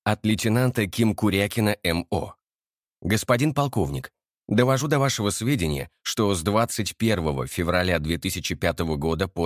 От лейтенанта Ким Курякина М.О. Господин полковник, довожу до вашего сведения, что с 21 февраля 2005 года по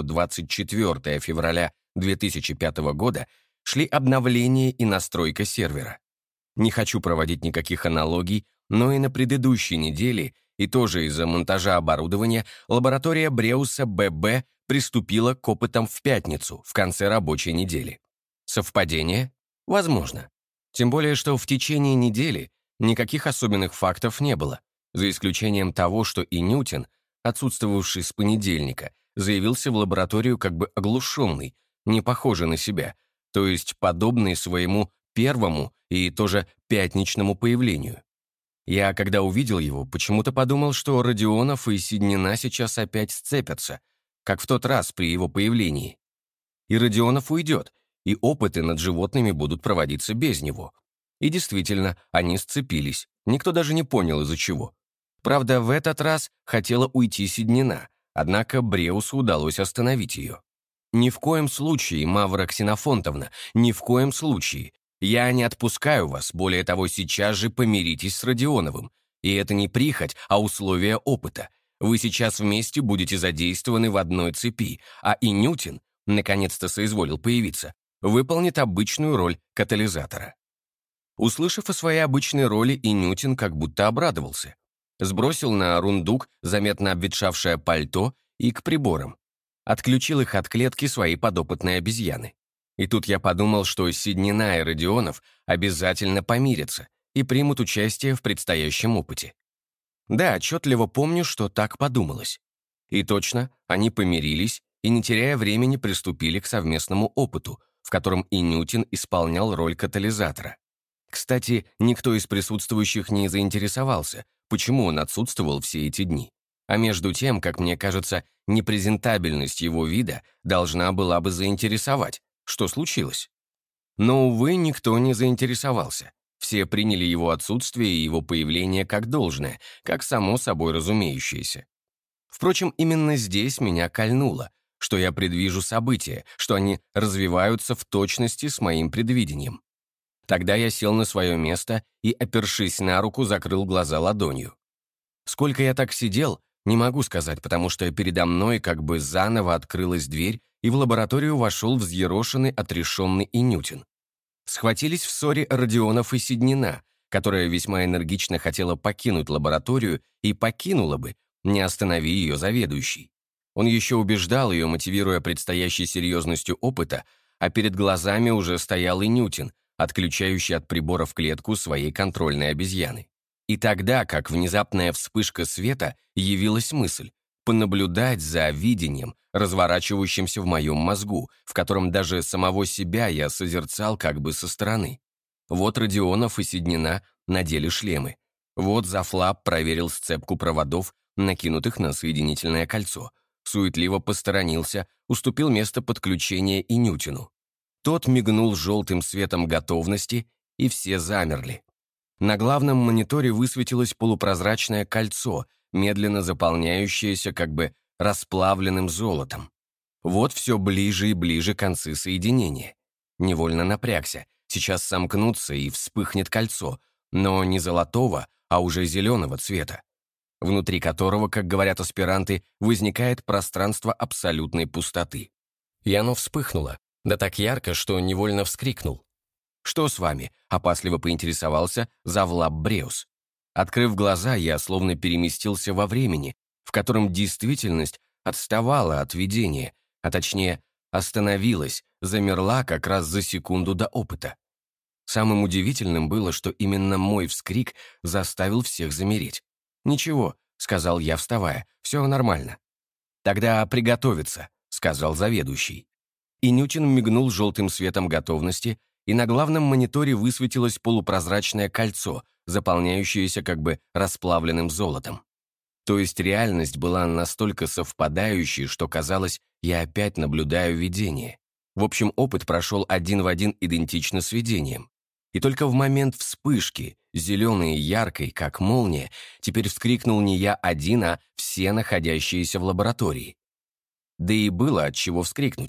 24 февраля 2005 года шли обновление и настройка сервера. Не хочу проводить никаких аналогий, но и на предыдущей неделе, и тоже из-за монтажа оборудования, лаборатория Бреуса ББ приступила к опытам в пятницу, в конце рабочей недели. Совпадение? Возможно. Тем более, что в течение недели никаких особенных фактов не было, за исключением того, что и Ньютон, отсутствовавший с понедельника, заявился в лабораторию как бы оглушенный, не похожий на себя, то есть подобный своему первому и тоже пятничному появлению. Я, когда увидел его, почему-то подумал, что Родионов и Сиднина сейчас опять сцепятся, как в тот раз при его появлении. И Родионов уйдет, и опыты над животными будут проводиться без него. И действительно, они сцепились, никто даже не понял, из-за чего. Правда, в этот раз хотела уйти Сиднина, однако Бреусу удалось остановить ее. «Ни в коем случае, Мавра Ксенофонтовна, ни в коем случае. Я не отпускаю вас, более того, сейчас же помиритесь с Родионовым. И это не прихоть, а условия опыта. Вы сейчас вместе будете задействованы в одной цепи, а и Ньютон, наконец-то соизволил появиться, выполнит обычную роль катализатора». Услышав о своей обычной роли, и Ньютон как будто обрадовался. Сбросил на рундук заметно обветшавшее пальто и к приборам. Отключил их от клетки своей подопытной обезьяны. И тут я подумал, что Сиднина и Родионов обязательно помирятся и примут участие в предстоящем опыте. Да, отчетливо помню, что так подумалось. И точно, они помирились и, не теряя времени, приступили к совместному опыту, в котором и Ньютон исполнял роль катализатора. Кстати, никто из присутствующих не заинтересовался, почему он отсутствовал все эти дни. А между тем, как мне кажется, непрезентабельность его вида должна была бы заинтересовать, что случилось. Но, увы, никто не заинтересовался. Все приняли его отсутствие и его появление как должное, как само собой разумеющееся. Впрочем, именно здесь меня кольнуло, что я предвижу события, что они развиваются в точности с моим предвидением. Тогда я сел на свое место и, опершись на руку, закрыл глаза ладонью. Сколько я так сидел, не могу сказать, потому что передо мной как бы заново открылась дверь, и в лабораторию вошел взъерошенный, отрешенный и Ньютон. Схватились в ссоре Родионов и Сиднина, которая весьма энергично хотела покинуть лабораторию и покинула бы, не останови ее заведующий. Он еще убеждал ее, мотивируя предстоящей серьезностью опыта, а перед глазами уже стоял и Ньютон, отключающий от приборов клетку своей контрольной обезьяны. И тогда, как внезапная вспышка света, явилась мысль понаблюдать за видением, разворачивающимся в моем мозгу, в котором даже самого себя я созерцал как бы со стороны. Вот Родионов и Сиднина надели шлемы. Вот Зафлап проверил сцепку проводов, накинутых на соединительное кольцо, суетливо посторонился, уступил место подключения и Ньютону. Тот мигнул желтым светом готовности, и все замерли. На главном мониторе высветилось полупрозрачное кольцо, медленно заполняющееся как бы расплавленным золотом. Вот все ближе и ближе концы соединения. Невольно напрягся. Сейчас сомкнутся и вспыхнет кольцо, но не золотого, а уже зеленого цвета, внутри которого, как говорят аспиранты, возникает пространство абсолютной пустоты. И оно вспыхнуло, да так ярко, что невольно вскрикнул. «Что с вами?» — опасливо поинтересовался Завлап Бреус. Открыв глаза, я словно переместился во времени, в котором действительность отставала от видения, а точнее, остановилась, замерла как раз за секунду до опыта. Самым удивительным было, что именно мой вскрик заставил всех замереть. «Ничего», — сказал я, вставая, — «все нормально». «Тогда приготовиться», — сказал заведующий. И Ньютон мигнул желтым светом готовности, и на главном мониторе высветилось полупрозрачное кольцо, заполняющееся как бы расплавленным золотом. То есть реальность была настолько совпадающей, что казалось, я опять наблюдаю видение. В общем, опыт прошел один в один идентично с видением. И только в момент вспышки, зеленой и яркой, как молния, теперь вскрикнул не я один, а все находящиеся в лаборатории. Да и было от чего вскрикнуть.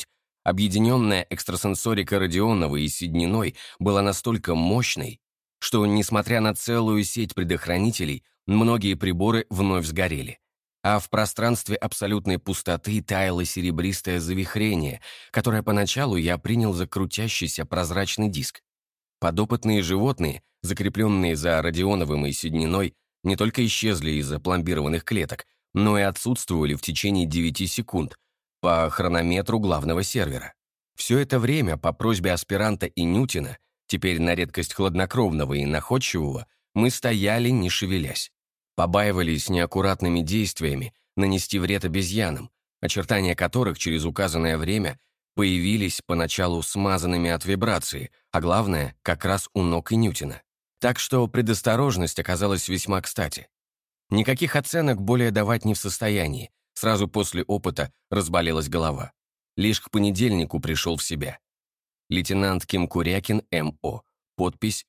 Объединенная экстрасенсорика Родионова и Седниной была настолько мощной, что, несмотря на целую сеть предохранителей, многие приборы вновь сгорели. А в пространстве абсолютной пустоты таяло серебристое завихрение, которое поначалу я принял за крутящийся прозрачный диск. Подопытные животные, закрепленные за Родионовым и Седниной, не только исчезли из запломбированных клеток, но и отсутствовали в течение 9 секунд по хронометру главного сервера. Все это время по просьбе аспиранта и Нютина, теперь на редкость хладнокровного и находчивого, мы стояли, не шевелясь. Побаивались неаккуратными действиями нанести вред обезьянам, очертания которых через указанное время появились поначалу смазанными от вибрации, а главное, как раз у ног и Нютина. Так что предосторожность оказалась весьма кстати. Никаких оценок более давать не в состоянии, сразу после опыта разболелась голова. Лишь к понедельнику пришел в себя. Лейтенант Ким Курякин, М.О. Подпись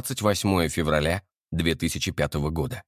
28 февраля 2005 года.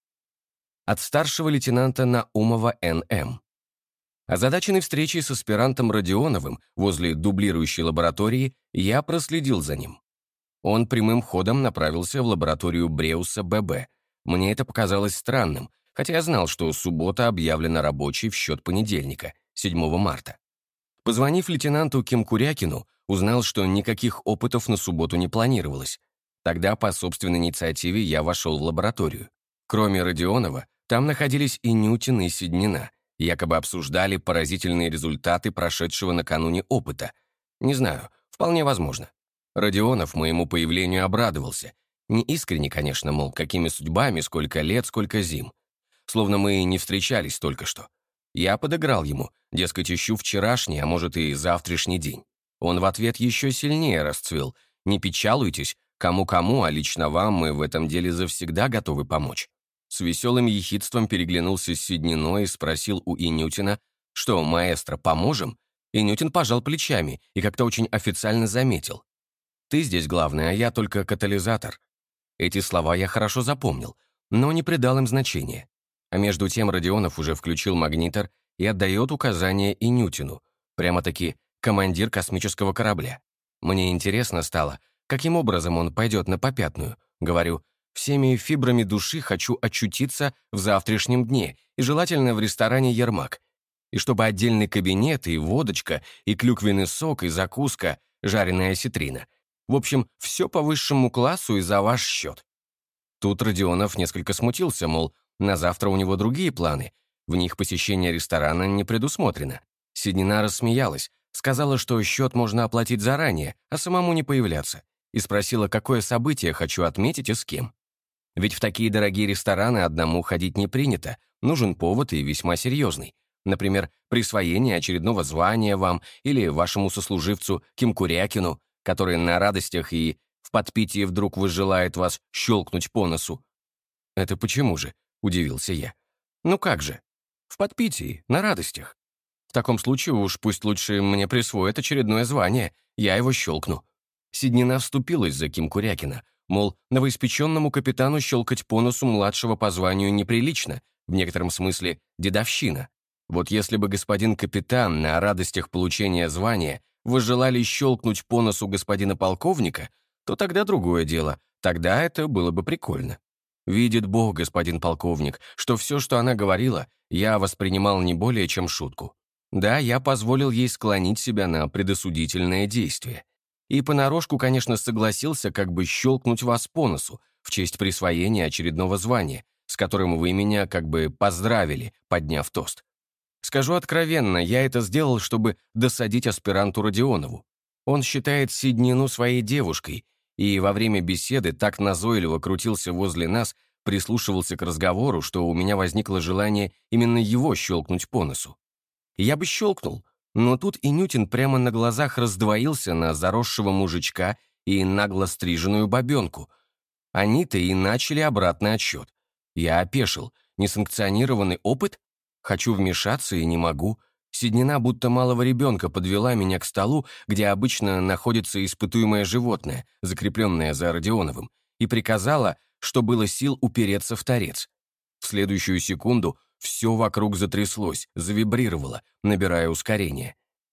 От старшего лейтенанта Наумова Н.М. Озадаченный встречей с аспирантом Родионовым возле дублирующей лаборатории, я проследил за ним. Он прямым ходом направился в лабораторию Бреуса Б.Б. Мне это показалось странным, хотя я знал, что суббота объявлена рабочей в счет понедельника, 7 марта. Позвонив лейтенанту Кимкурякину, узнал, что никаких опытов на субботу не планировалось. Тогда по собственной инициативе я вошел в лабораторию. Кроме Родионова, там находились и Нютин, и Седнина, якобы обсуждали поразительные результаты прошедшего накануне опыта. Не знаю, вполне возможно. Родионов моему появлению обрадовался. Не искренне, конечно, мол, какими судьбами, сколько лет, сколько зим. Словно мы не встречались только что. Я подыграл ему, дескать, ищу вчерашний, а может и завтрашний день. Он в ответ еще сильнее расцвел. Не печалуйтесь, кому-кому, а лично вам мы в этом деле завсегда готовы помочь. С веселым ехидством переглянулся с Седниной и спросил у Инютина, что, маэстро, поможем? Инютин пожал плечами и как-то очень официально заметил. «Ты здесь главный, а я только катализатор». Эти слова я хорошо запомнил, но не придал им значения. А между тем Родионов уже включил магнитор и отдает указания Инютину, прямо-таки командир космического корабля. Мне интересно стало, каким образом он пойдет на попятную. Говорю, всеми фибрами души хочу очутиться в завтрашнем дне, и желательно в ресторане «Ермак». И чтобы отдельный кабинет, и водочка, и клюквенный сок, и закуска, жареная осетрина. В общем, все по высшему классу и за ваш счет. Тут Родионов несколько смутился, мол, на завтра у него другие планы, в них посещение ресторана не предусмотрено. Седнина рассмеялась, сказала, что счет можно оплатить заранее, а самому не появляться, и спросила, какое событие хочу отметить и с кем. Ведь в такие дорогие рестораны одному ходить не принято, нужен повод и весьма серьезный. Например, присвоение очередного звания вам или вашему сослуживцу Кимкурякину, который на радостях и в подпитии вдруг возжелает вас щелкнуть по носу. «Это почему же?» — удивился я. «Ну как же? В подпитии, на радостях. В таком случае уж пусть лучше мне присвоят очередное звание, я его щелкну». Седнина вступилась за Кимкурякина, мол, новоиспеченному капитану щелкать по носу младшего по званию неприлично, в некотором смысле дедовщина. Вот если бы господин капитан на радостях получения звания возжелали щелкнуть по носу господина полковника, то тогда другое дело, тогда это было бы прикольно. Видит Бог, господин полковник, что все, что она говорила, я воспринимал не более чем шутку. Да, я позволил ей склонить себя на предосудительное действие. И понарошку, конечно, согласился как бы щелкнуть вас по носу в честь присвоения очередного звания, с которым вы меня как бы поздравили, подняв тост. Скажу откровенно, я это сделал, чтобы досадить аспиранту Родионову. Он считает Седнину своей девушкой, и во время беседы так назойливо крутился возле нас, прислушивался к разговору, что у меня возникло желание именно его щелкнуть по носу. Я бы щелкнул, но тут и Нютин прямо на глазах раздвоился на заросшего мужичка и нагло стриженную бабенку. Они-то и начали обратный отсчет. Я опешил. Несанкционированный опыт? Хочу вмешаться и не могу. Седнина будто малого ребенка подвела меня к столу, где обычно находится испытуемое животное, закрепленное за Родионовым, и приказала, что было сил, упереться в торец. В следующую секунду все вокруг затряслось, завибрировало, набирая ускорение.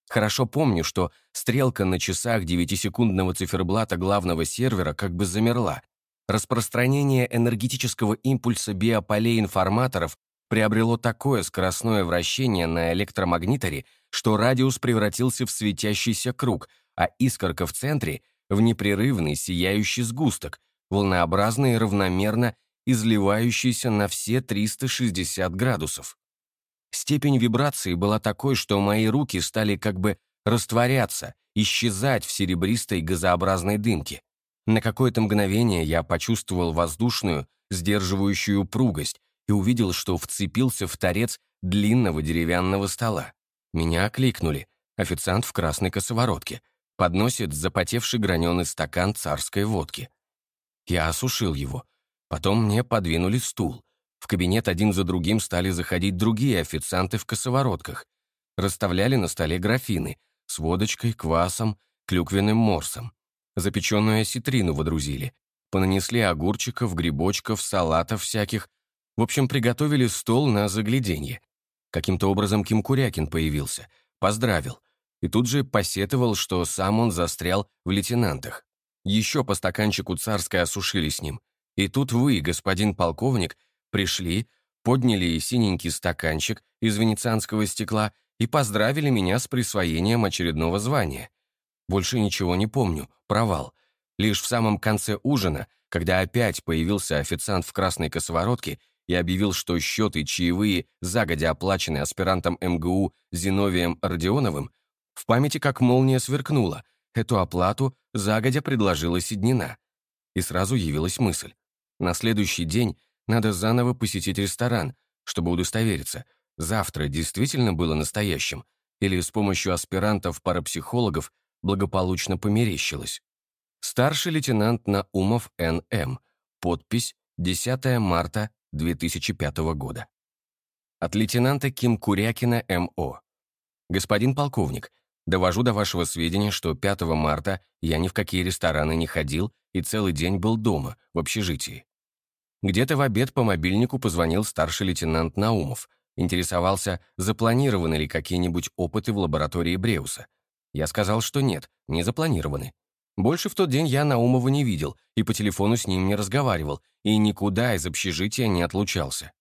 Хорошо помню, что стрелка на часах 9-секундного циферблата главного сервера как бы замерла. Распространение энергетического импульса биополей информаторов приобрело такое скоростное вращение на электромагниторе, что радиус превратился в светящийся круг, а искорка в центре — в непрерывный сияющий сгусток, волнообразно и равномерно изливающийся на все 360 градусов. Степень вибрации была такой, что мои руки стали как бы растворяться, исчезать в серебристой газообразной дымке. На какое-то мгновение я почувствовал воздушную, сдерживающую упругость и увидел, что вцепился в торец длинного деревянного стола. Меня окликнули. Официант в красной косоворотке. Подносит запотевший граненый стакан царской водки. Я осушил его. Потом мне подвинули стул. В кабинет один за другим стали заходить другие официанты в косоворотках. Расставляли на столе графины с водочкой, квасом, клюквенным морсом. Запеченную осетрину водрузили. Понанесли огурчиков, грибочков, салатов всяких. В общем, приготовили стол на загляденье. Каким-то образом Ким Курякин появился. Поздравил. И тут же посетовал, что сам он застрял в лейтенантах. Еще по стаканчику царской осушили с ним. И тут вы, господин полковник, пришли, подняли синенький стаканчик из венецианского стекла и поздравили меня с присвоением очередного звания. Больше ничего не помню, провал. Лишь в самом конце ужина, когда опять появился официант в красной косоворотке и объявил, что счеты чаевые загодя оплачены аспирантом МГУ Зиновием Родионовым, в памяти как молния сверкнула. Эту оплату загодя предложила Седнина. И сразу явилась мысль. На следующий день надо заново посетить ресторан, чтобы удостовериться, завтра действительно было настоящим или с помощью аспирантов-парапсихологов благополучно померещилось. Старший лейтенант Наумов Н.М. Подпись 10 марта 2005 года. От лейтенанта Ким Курякина М.О. Господин полковник, довожу до вашего сведения, что 5 марта я ни в какие рестораны не ходил и целый день был дома, в общежитии. Где-то в обед по мобильнику позвонил старший лейтенант Наумов, интересовался, запланированы ли какие-нибудь опыты в лаборатории Бреуса. Я сказал, что нет, не запланированы. Больше в тот день я Наумова не видел и по телефону с ним не разговаривал, и никуда из общежития не отлучался.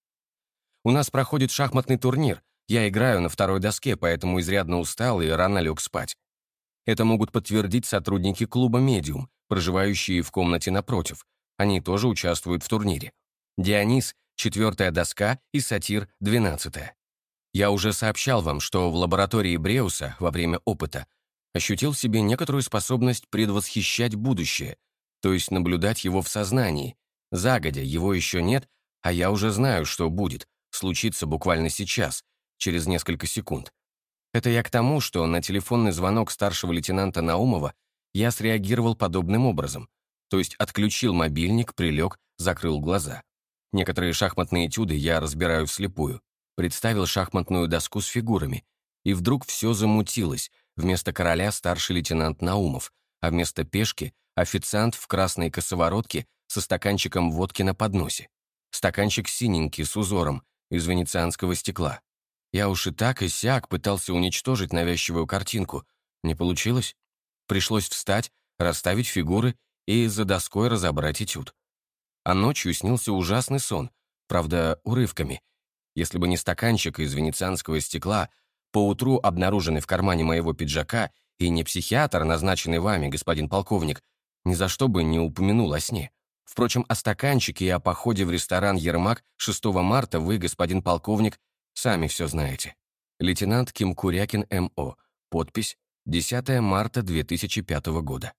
У нас проходит шахматный турнир, я играю на второй доске, поэтому изрядно устал и рано лег спать. Это могут подтвердить сотрудники клуба «Медиум», проживающие в комнате напротив. Они тоже участвуют в турнире. Дионис — 4-я доска и Сатир — 12-я. Я уже сообщал вам, что в лаборатории Бреуса во время опыта ощутил в себе некоторую способность предвосхищать будущее, то есть наблюдать его в сознании. Загодя его еще нет, а я уже знаю, что будет, случится буквально сейчас, через несколько секунд. Это я к тому, что на телефонный звонок старшего лейтенанта Наумова я среагировал подобным образом, то есть отключил мобильник, прилег, закрыл глаза. Некоторые шахматные этюды я разбираю вслепую. Представил шахматную доску с фигурами, и вдруг все замутилось. Вместо короля старший лейтенант Наумов, а вместо пешки официант в красной косоворотке со стаканчиком водки на подносе. Стаканчик синенький, с узором, из венецианского стекла. Я уж и так и сяк пытался уничтожить навязчивую картинку. Не получилось. Пришлось встать, расставить фигуры и за доской разобрать этюд. А ночью снился ужасный сон, правда, урывками. Если бы не стаканчик из венецианского стекла, поутру обнаруженный в кармане моего пиджака, и не психиатр, назначенный вами, господин полковник, ни за что бы не упомянул о сне. Впрочем, о стаканчике и о походе в ресторан «Ермак» 6 марта вы, господин полковник, сами все знаете. Лейтенант Ким Курякин М.О. Подпись 10 марта 2005 года.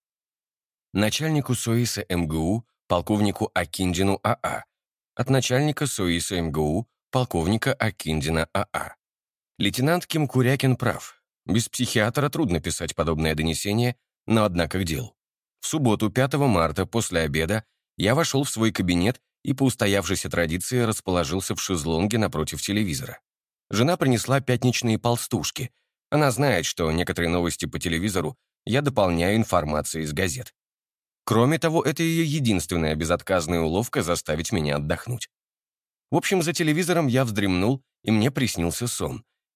Начальнику СОИСа МГУ, полковнику Акиндину А.А. От начальника СОИСа МГУ, полковника Акиндина А.А. Лейтенант Ким Курякин прав. Без психиатра трудно писать подобное донесение, но однако к делу. В субботу, 5 марта, после обеда, я вошел в свой кабинет и по устоявшейся традиции расположился в шезлонге напротив телевизора. Жена принесла пятничные полстушки. Она знает, что некоторые новости по телевизору я дополняю информацией из газет. Кроме того, это ее единственная безотказная уловка заставить меня отдохнуть. В общем, за телевизором я вздремнул, и мне приснился сон.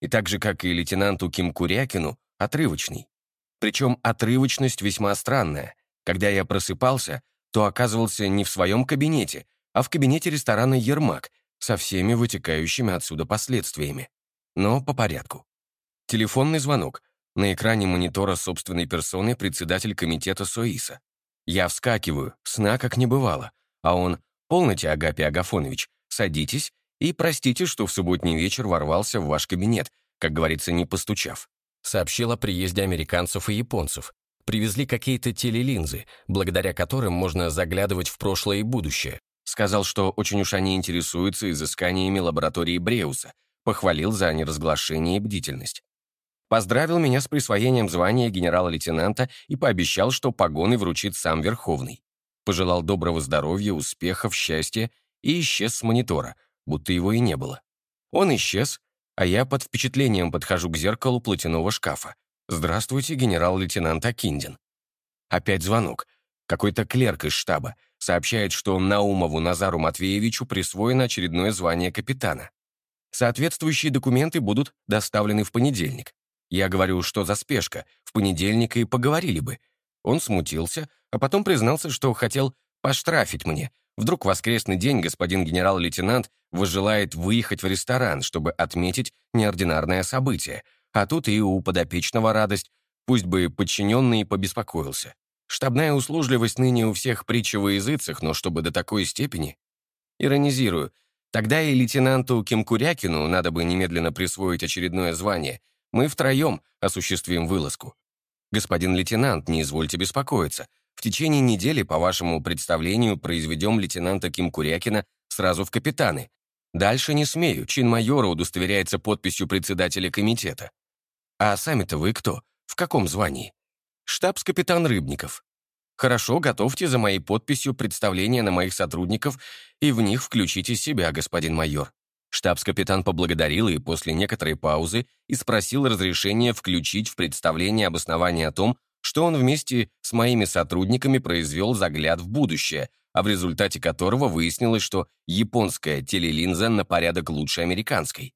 И так же, как и лейтенанту Ким Курякину, отрывочный. Причем отрывочность весьма странная. Когда я просыпался, то оказывался не в своем кабинете, а в кабинете ресторана «Ермак» со всеми вытекающими отсюда последствиями. Но по порядку. Телефонный звонок. На экране монитора собственной персоны председатель комитета СОИСа. Я вскакиваю, сна как не бывало, а он: «Полноте, Агапий Агафонович, садитесь и простите, что в субботний вечер ворвался в ваш кабинет, как говорится, не постучав». Сообщил о приезде американцев и японцев. Привезли какие-то телелинзы, благодаря которым можно заглядывать в прошлое и будущее. Сказал, что очень уж они интересуются изысканиями лаборатории Бреуса, похвалил за неразглашение и бдительность. Поздравил меня с присвоением звания генерала-лейтенанта и пообещал, что погоны вручит сам Верховный. Пожелал доброго здоровья, успехов, счастья и исчез с монитора, будто его и не было. Он исчез, а я под впечатлением подхожу к зеркалу платяного шкафа. «Здравствуйте, генерал-лейтенант Акиндин». Опять звонок. Какой-то клерк из штаба сообщает, что Наумову Назару Матвеевичу присвоено очередное звание капитана. Соответствующие документы будут доставлены в понедельник. Я говорю, что за спешка, в понедельник и поговорили бы. Он смутился, а потом признался, что хотел поштрафить мне. Вдруг в воскресный день господин генерал-лейтенант возжелает выехать в ресторан, чтобы отметить неординарное событие. А тут и у подопечного радость, пусть бы подчиненный побеспокоился. Штабная услужливость ныне у всех притча во языцах, но чтобы до такой степени. Иронизирую. Тогда и лейтенанту Кимкурякину надо бы немедленно присвоить очередное звание. Мы втроем осуществим вылазку. Господин лейтенант, не извольте беспокоиться. В течение недели, по вашему представлению, произведем лейтенанта Кимкурякина сразу в капитаны. Дальше не смею, чин майора удостоверяется подписью председателя комитета. А сами-то вы кто? В каком звании? Штабс-капитан Рыбников. Хорошо, готовьте за моей подписью представление на моих сотрудников и в них включите себя, господин майор. Штабс-капитан поблагодарил и после некоторой паузы и спросил разрешения включить в представление обоснование о том, что он вместе с моими сотрудниками произвел загляд в будущее, а в результате которого выяснилось, что японская телелинза на порядок лучше американской.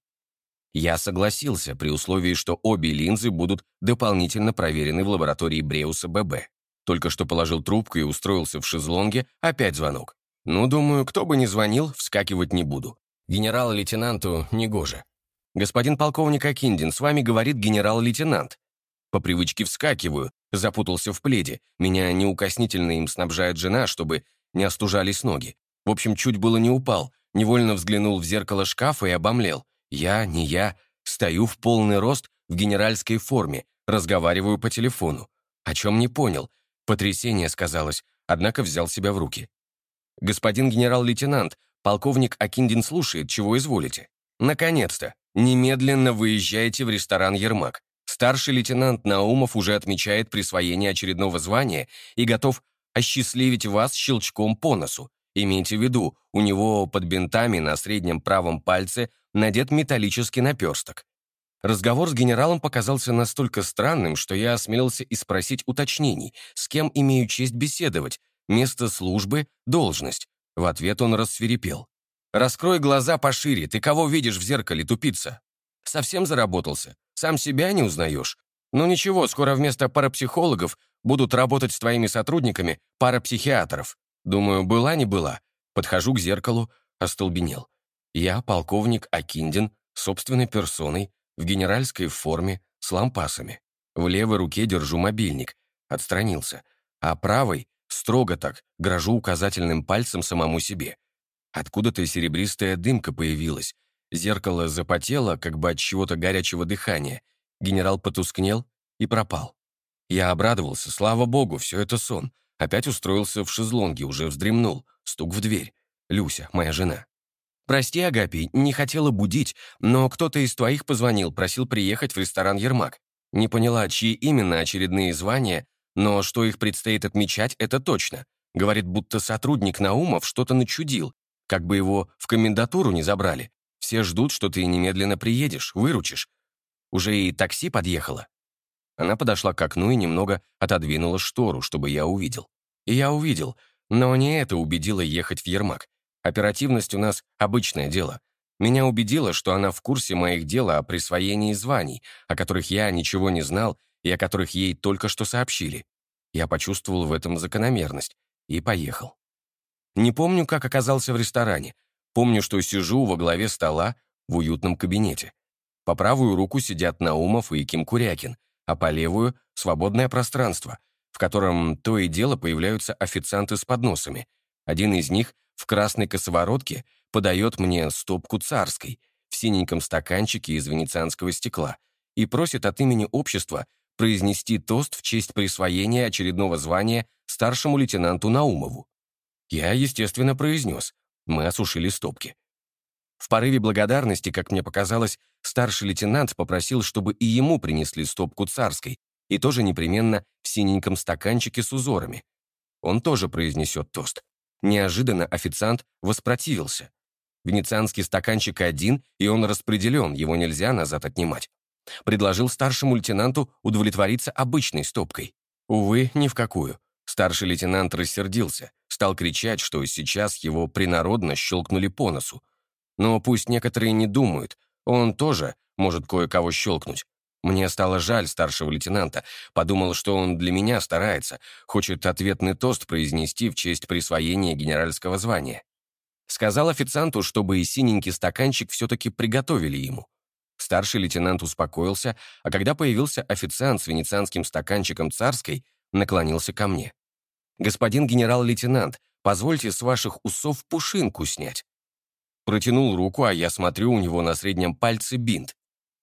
Я согласился при условии, что обе линзы будут дополнительно проверены в лаборатории Бреуса ББ. Только что положил трубку и устроился в шезлонге, опять звонок. Ну, думаю, кто бы ни звонил, вскакивать не буду. Генерал-лейтенанту негоже. «Господин полковник Акиндин, с вами говорит генерал-лейтенант». По привычке вскакиваю, запутался в пледе. Меня неукоснительно им снабжает жена, чтобы не остужались ноги. В общем, чуть было не упал, невольно взглянул в зеркало шкафа и обомлел. Не я, стою в полный рост в генеральской форме, разговариваю по телефону. О чем не понял. Потрясение сказалось, однако взял себя в руки. «Господин генерал-лейтенант, полковник Акиндин слушает, чего изволите. Наконец-то! Немедленно выезжайте в ресторан «Ермак». Старший лейтенант Наумов уже отмечает присвоение очередного звания и готов осчастливить вас щелчком по носу. Имейте в виду, у него под бинтами на среднем правом пальце надет металлический наперсток». Разговор с генералом показался настолько странным, что я осмелился и спросить уточнений, с кем имею честь беседовать, место службы, должность. В ответ он рассвирепел. «Раскрой глаза пошире, ты кого видишь в зеркале, тупица? Совсем заработался? Сам себя не узнаешь? Ну ничего, скоро вместо парапсихологов будут работать с твоими сотрудниками парапсихиатров. Думаю, была не была». Подхожу к зеркалу, остолбенел. Я, полковник Акиндин, собственной персоной, в генеральской форме, с лампасами. В левой руке держу мобильник. Отстранился. А правой, строго так, грожу указательным пальцем самому себе. Откуда-то серебристая дымка появилась. Зеркало запотело, как бы от чего-то горячего дыхания. Генерал потускнел и пропал. Я обрадовался, слава богу, все это сон. Опять устроился в шезлонге, уже вздремнул. Стук в дверь. Люся, моя жена. «Прости, Агапий, не хотела будить, но кто-то из твоих позвонил, просил приехать в ресторан «Ермак». Не поняла, чьи именно очередные звания, но что их предстоит отмечать, это точно. Говорит, будто сотрудник Наумов что-то начудил, как бы его в комендатуру не забрали. Все ждут, что ты немедленно приедешь, выручишь. Уже и такси подъехало». Она подошла к окну и немного отодвинула штору, чтобы я увидел. И я увидел, но не это убедило ехать в «Ермак». Оперативность у нас обычное дело. Меня убедило, что она в курсе моих дел о присвоении званий, о которых я ничего не знал и о которых ей только что сообщили. Я почувствовал в этом закономерность и поехал. Не помню, как оказался в ресторане. Помню, что сижу во главе стола в уютном кабинете. По правую руку сидят Наумов и Ким Курякин, а по левую — свободное пространство, в котором то и дело появляются официанты с подносами. Один из них в красной косоворотке подает мне стопку царской в синеньком стаканчике из венецианского стекла и просит от имени общества произнести тост в честь присвоения очередного звания старшему лейтенанту Наумову. Я, естественно, произнес. Мы осушили стопки. В порыве благодарности, как мне показалось, старший лейтенант попросил, чтобы и ему принесли стопку царской, и тоже непременно в синеньком стаканчике с узорами. Он тоже произнесет тост. Неожиданно официант воспротивился. Венецианский стаканчик один, и он распределен, его нельзя назад отнимать. Предложил старшему лейтенанту удовлетвориться обычной стопкой. Увы, ни в какую. Старший лейтенант рассердился, стал кричать, что сейчас его принародно щелкнули по носу. Но пусть некоторые не думают, он тоже может кое-кого щелкнуть. Мне стало жаль старшего лейтенанта, подумал, что он для меня старается, хочет ответный тост произнести в честь присвоения генеральского звания. Сказал официанту, чтобы и синенький стаканчик все-таки приготовили ему. Старший лейтенант успокоился, а когда появился официант с венецианским стаканчиком царской, наклонился ко мне. «Господин генерал-лейтенант, позвольте с ваших усов пушинку снять». Протянул руку, а я смотрю, у него на среднем пальце бинт.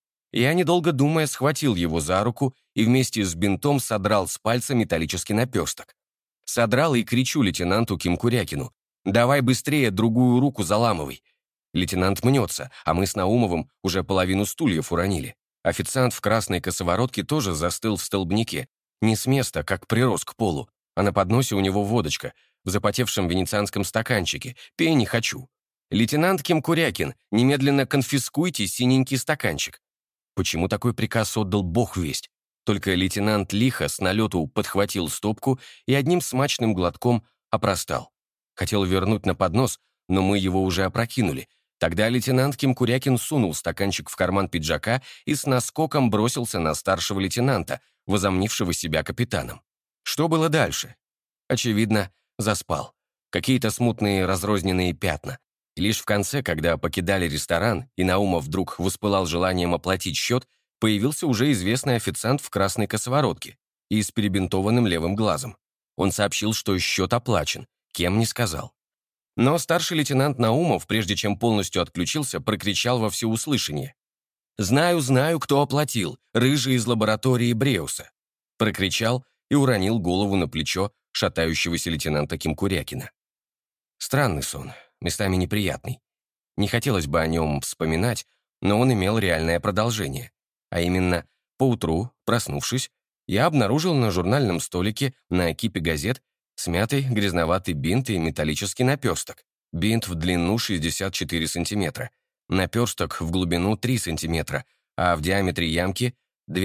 Я, недолго думая, схватил его за руку и вместе с бинтом содрал с пальца металлический наперсток. Содрал и кричу лейтенанту Ким Курякину: «Давай быстрее другую руку заламывай». Лейтенант мнется, а мы с Наумовым уже половину стульев уронили. Официант в красной косоворотке тоже застыл в столбнике, не с места, как прирос к полу, а на подносе у него водочка в запотевшем венецианском стаканчике. Пей не хочу. «Лейтенант Ким Курякин, немедленно конфискуйте синенький стаканчик». Почему такой приказ отдал бог весть? Только лейтенант лихо с налету подхватил стопку и одним смачным глотком опростал. Хотел вернуть на поднос, но мы его уже опрокинули. Тогда лейтенант Ким Курякин сунул стаканчик в карман пиджака и с наскоком бросился на старшего лейтенанта, возомнившего себя капитаном. Что было дальше? Очевидно, заспал. Какие-то смутные разрозненные пятна. И лишь в конце, когда покидали ресторан, и Наумов вдруг воспылал желанием оплатить счет, появился уже известный официант в красной косоворотке и с перебинтованным левым глазом. Он сообщил, что счет оплачен, кем не сказал. Но старший лейтенант Наумов, прежде чем полностью отключился, прокричал во всеуслышание: «Знаю, знаю, кто оплатил, рыжий из лаборатории Бреуса». Прокричал и уронил голову на плечо шатающегося лейтенанта Ким Курякина. Странный сон, местами неприятный. Не хотелось бы о нем вспоминать, но он имел реальное продолжение. А именно, поутру, проснувшись, я обнаружил на журнальном столике на кипе газет смятый грязноватый бинт и металлический наперсток. Бинт в длину 64 сантиметра, наперсток в глубину 3 сантиметра, а в диаметре ямки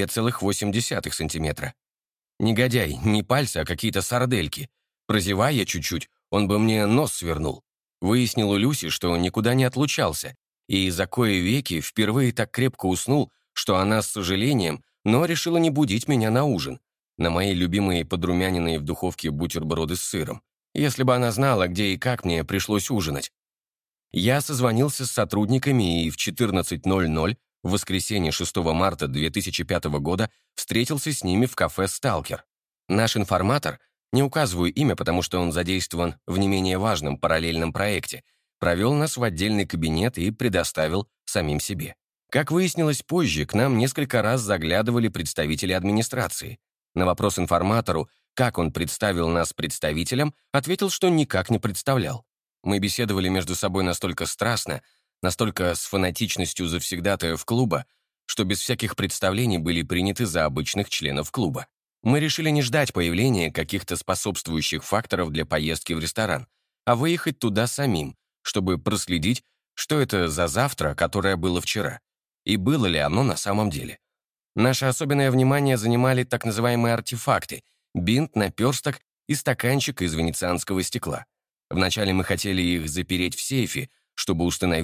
2,8 сантиметра. Негодяй, не пальцы, а какие-то сардельки. Прозевая чуть-чуть, он бы мне нос свернул. Выяснил у Люси, что никуда не отлучался, и за кое-веки впервые так крепко уснул, что она с сожалением, но решила не будить меня на ужин, на мои любимые подрумяненные в духовке бутерброды с сыром, если бы она знала, где и как мне пришлось ужинать. Я созвонился с сотрудниками и в 14:00 в воскресенье 6 марта 2005 года встретился с ними в кафе «Сталкер». Наш информатор, не указываю имя, потому что он задействован в не менее важном параллельном проекте, провел нас в отдельный кабинет и предоставил самим себе. Как выяснилось позже, к нам несколько раз заглядывали представители администрации. На вопрос информатору, как он представил нас представителям, ответил, что никак не представлял. Мы беседовали между собой настолько страстно, настолько с фанатичностью завсегдатаев клуба, что без всяких представлений были приняты за обычных членов клуба. Мы решили не ждать появления каких-то способствующих факторов для поездки в ресторан, а выехать туда самим, чтобы проследить, что это за завтра, которое было вчера, и было ли оно на самом деле. Наше особенное внимание занимали так называемые артефакты — бинт, наперсток и стаканчик из венецианского стекла. Вначале мы хотели их запереть в сейфе, чтобы установить,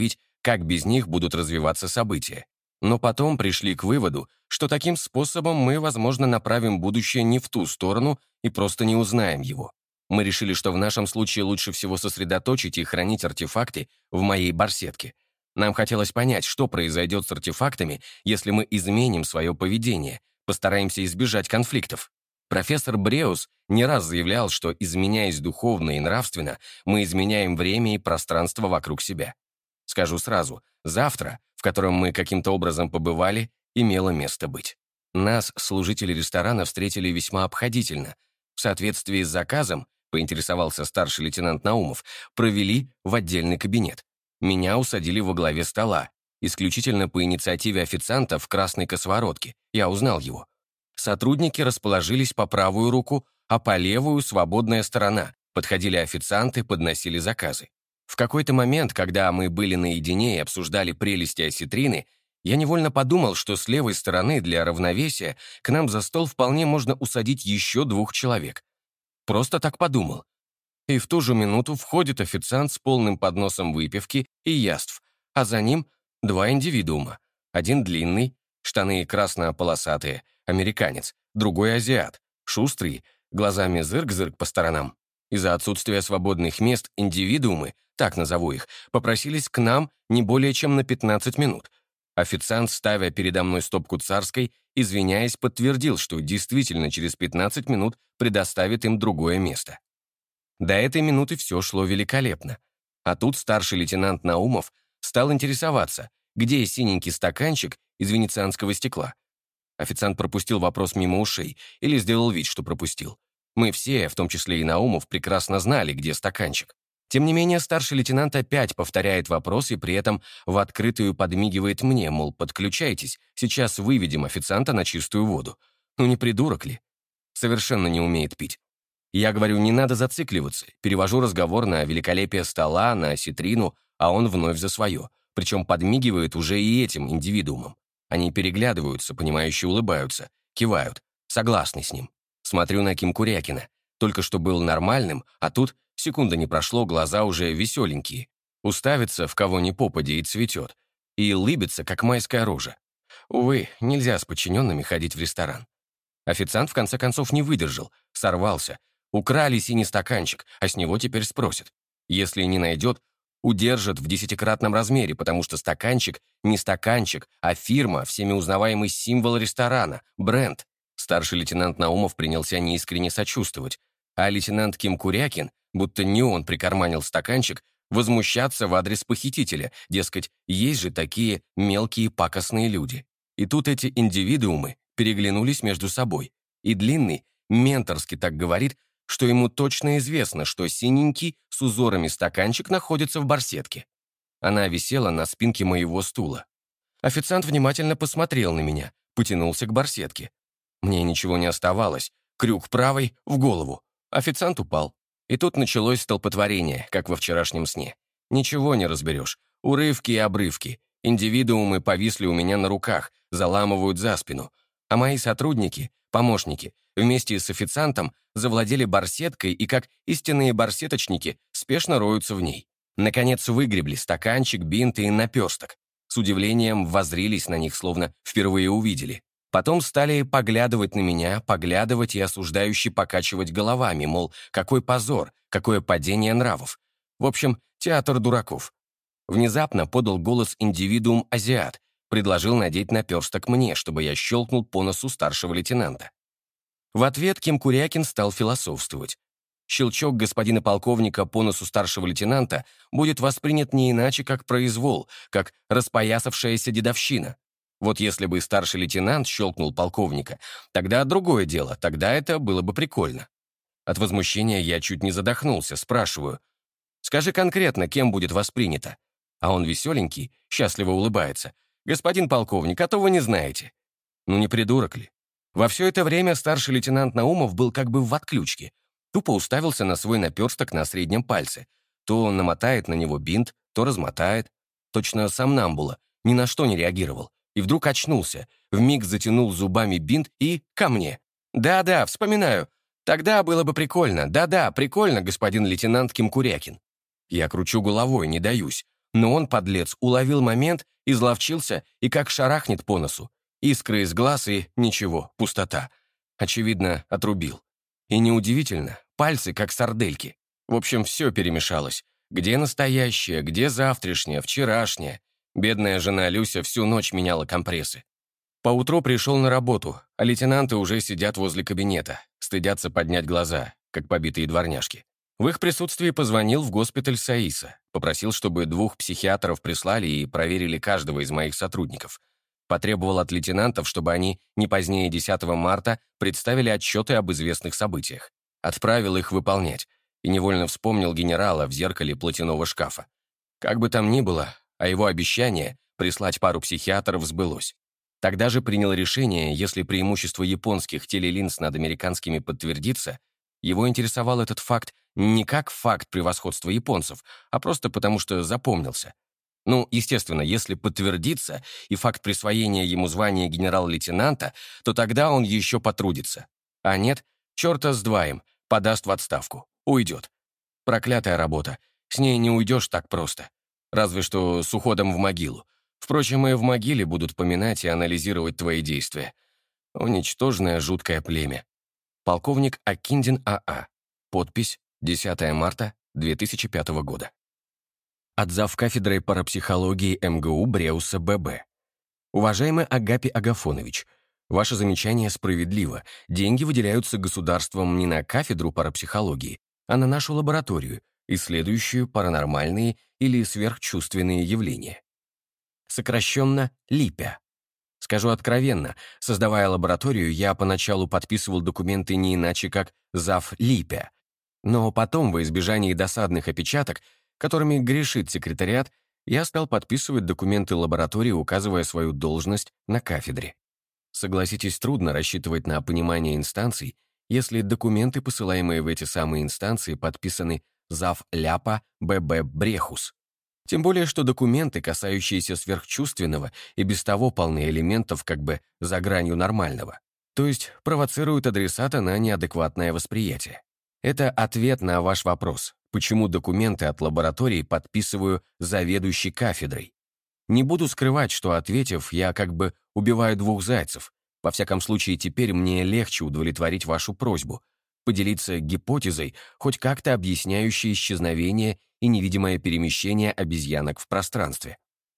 как без них будут развиваться события. Но потом пришли к выводу, что таким способом мы, возможно, направим будущее не в ту сторону и просто не узнаем его. Мы решили, что в нашем случае лучше всего сосредоточить и хранить артефакты в моей барсетке. Нам хотелось понять, что произойдет с артефактами, если мы изменим свое поведение, постараемся избежать конфликтов. Профессор Бреус не раз заявлял, что, изменяясь духовно и нравственно, мы изменяем время и пространство вокруг себя. Скажу сразу, завтра, в котором мы каким-то образом побывали, имело место быть. Нас, служители ресторана, встретили весьма обходительно. В соответствии с заказом, поинтересовался старший лейтенант Наумов, провели в отдельный кабинет. Меня усадили во главе стола, исключительно по инициативе официанта в красной косоворотке. Я узнал его. Сотрудники расположились по правую руку, а по левую — свободная сторона. Подходили официанты, подносили заказы. В какой-то момент, когда мы были наедине и обсуждали прелести осетрины, я невольно подумал, что с левой стороны для равновесия к нам за стол вполне можно усадить еще 2 человек. Просто так подумал. И в ту же минуту входит официант с полным подносом выпивки и яств, а за ним 2 индивидуума. Один длинный, штаны красно-полосатые, американец, другой азиат, шустрый, глазами зырк-зырк по сторонам. Из-за отсутствия свободных мест индивидуумы, так назову их, попросились к нам не более чем на 15 минут. Официант, ставя передо мной стопку царской, извиняясь, подтвердил, что действительно через 15 минут предоставит им другое место. До этой минуты все шло великолепно. А тут старший лейтенант Наумов стал интересоваться, где синенький стаканчик из венецианского стекла. Официант пропустил вопрос мимо ушей или сделал вид, что пропустил. Мы все, в том числе и Наумов, прекрасно знали, где стаканчик. Тем не менее, старший лейтенант опять повторяет вопрос и при этом в открытую подмигивает мне, мол, подключайтесь, сейчас выведем официанта на чистую воду. Ну не придурок ли? Совершенно не умеет пить. Я говорю, не надо зацикливаться, перевожу разговор на великолепие стола, на осетрину, а он вновь за свое, причем подмигивает уже и этим индивидуумам. Они переглядываются, понимающе улыбаются, кивают, согласны с ним. Смотрю на Ким Курякина. Только что был нормальным, а тут, секунда не прошло, глаза уже веселенькие. Уставится в кого ни попадя и цветет. И улыбится, как майская рожа. Увы, нельзя с подчиненными ходить в ресторан. Официант в конце концов не выдержал, сорвался. Украли синий стаканчик, а с него теперь спросят. Если не найдет, удержат в 10-кратном размере, потому что стаканчик не стаканчик, а фирма, всеми узнаваемый символ ресторана, бренд. Старший лейтенант Наумов принялся неискренне сочувствовать, а лейтенант Ким Курякин, будто не он прикарманил стаканчик, возмущаться в адрес похитителя, дескать, есть же такие мелкие пакостные люди. И тут эти индивидуумы переглянулись между собой, и Длинный менторски так говорит, что ему точно известно, что синенький с узорами стаканчик находится в барсетке. Она висела на спинке моего стула. Официант внимательно посмотрел на меня, потянулся к барсетке. Мне ничего не оставалось. Крюк правой в голову. Официант упал. И тут началось столпотворение, как во вчерашнем сне. Ничего не разберешь. Урывки и обрывки. Индивидуумы повисли у меня на руках, заламывают за спину. А мои сотрудники, помощники, вместе с официантом завладели барсеткой и, как истинные барсеточники, спешно роются в ней. Наконец выгребли стаканчик, бинты и наперсток. С удивлением воззрились на них, словно впервые увидели. Потом стали поглядывать на меня, поглядывать и осуждающе покачивать головами, мол, какой позор, какое падение нравов. В общем, театр дураков. Внезапно подал голос индивидуум-азиат, предложил надеть наперсток мне, чтобы я щелкнул по носу старшего лейтенанта. В ответ Ким Курякин стал философствовать. Щелчок господина полковника по носу старшего лейтенанта будет воспринят не иначе, как произвол, как распоясавшаяся дедовщина. Вот если бы старший лейтенант щелкнул полковника, тогда другое дело, тогда это было бы прикольно. От возмущения я чуть не задохнулся, спрашиваю, «Скажи конкретно, кем будет воспринято?» А он веселенький, счастливо улыбается. «Господин полковник, а то вы не знаете». Ну не придурок ли? Во все это время старший лейтенант Наумов был как бы в отключке. Тупо уставился на свой наперсток на среднем пальце. То он намотает на него бинт, то размотает. Точно сомнамбула, ни на что не реагировал. И вдруг очнулся, вмиг затянул зубами бинт и ко мне. «Да-да, вспоминаю. Тогда было бы прикольно. Да-да, прикольно, господин лейтенант Ким Курякин». Я кручу головой, не даюсь. Но он, подлец, уловил момент, изловчился и как шарахнет по носу. Искры из глаз и ничего, пустота. Очевидно, отрубил. И неудивительно, пальцы как сардельки. В общем, все перемешалось. Где настоящее, где завтрашнее, вчерашнее. Бедная жена Люся всю ночь меняла компрессы. Поутру пришел на работу, а лейтенанты уже сидят возле кабинета, стыдятся поднять глаза, как побитые дворняжки. В их присутствии позвонил в госпиталь Саиса, попросил, чтобы 2 психиатров прислали и проверили каждого из моих сотрудников. Потребовал от лейтенантов, чтобы они не позднее 10 марта представили отчеты об известных событиях. Отправил их выполнять и невольно вспомнил генерала в зеркале платяного шкафа. Как бы там ни было, а его обещание прислать пару психиатров сбылось. Тогда же принял решение, если преимущество японских телелинз над американскими подтвердится, его интересовал этот факт не как факт превосходства японцев, а просто потому, что запомнился. Ну, естественно, если подтвердится и факт присвоения ему звания генерал-лейтенанта, то тогда он еще потрудится. А нет, черта с два им, подаст в отставку, уйдет. Проклятая работа, с ней не уйдешь так просто. Разве что с уходом в могилу. Впрочем, и в могиле будут поминать и анализировать твои действия. Уничтоженное жуткое племя. Полковник Акиндин А.А. Подпись 10 марта 2005 года. От завкафедрой парапсихологии МГУ Бреуса Б.Б. Уважаемый Агапий Агафонович, ваше замечание справедливо. Деньги выделяются государством не на кафедру парапсихологии, а на нашу лабораторию, исследующую паранормальные или сверхчувственные явления. Сокращенно ЛИПЯ. Скажу откровенно, создавая лабораторию, я поначалу подписывал документы не иначе, как зав. ЛИПЯ. Но потом, во избежании досадных опечаток, которыми грешит секретариат, я стал подписывать документы лаборатории, указывая свою должность на кафедре. Согласитесь, трудно рассчитывать на понимание инстанций, если документы, посылаемые в эти самые инстанции, подписаны зав. ляпа Б.Б. Брехус. Тем более, что документы, касающиеся сверхчувственного, и без того полны элементов как бы за гранью нормального, то есть провоцируют адресата на неадекватное восприятие. Это ответ на ваш вопрос, почему документы от лаборатории подписываю заведующий кафедрой. Не буду скрывать, что, ответив, я как бы убиваю 2 зайцев. Во всяком случае, теперь мне легче удовлетворить вашу просьбу, поделиться гипотезой, хоть как-то объясняющей исчезновение и невидимое перемещение обезьянок в пространстве.